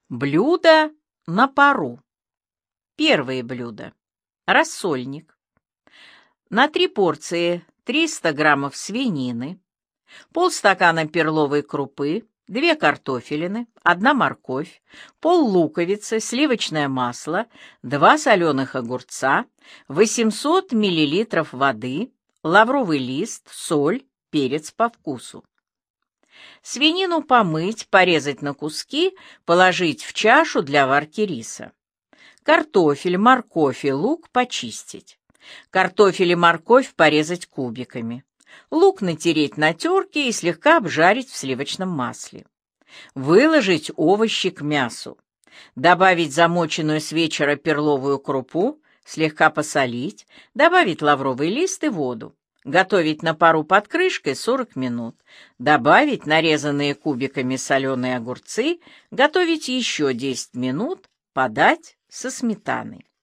Блюдо на пару. Первое блюдо. Рассольник. На 3 порции 300 граммов свинины, полстакана перловой крупы, 2 картофелины, 1 морковь, пол-луковицы, сливочное масло, 2 соленых огурца, 800 миллилитров воды, лавровый лист, соль, перец по вкусу. Свинину помыть, порезать на куски, положить в чашу для варки риса. Картофель, морковь и лук почистить. Картофель и морковь порезать кубиками. Лук натереть на терке и слегка обжарить в сливочном масле. Выложить овощи к мясу. Добавить замоченную с вечера перловую крупу, слегка посолить, добавить лавровый лист и воду. Готовить на пару под крышкой 40 минут. Добавить нарезанные кубиками соленые огурцы, готовить еще 10 минут, подать со сметаной.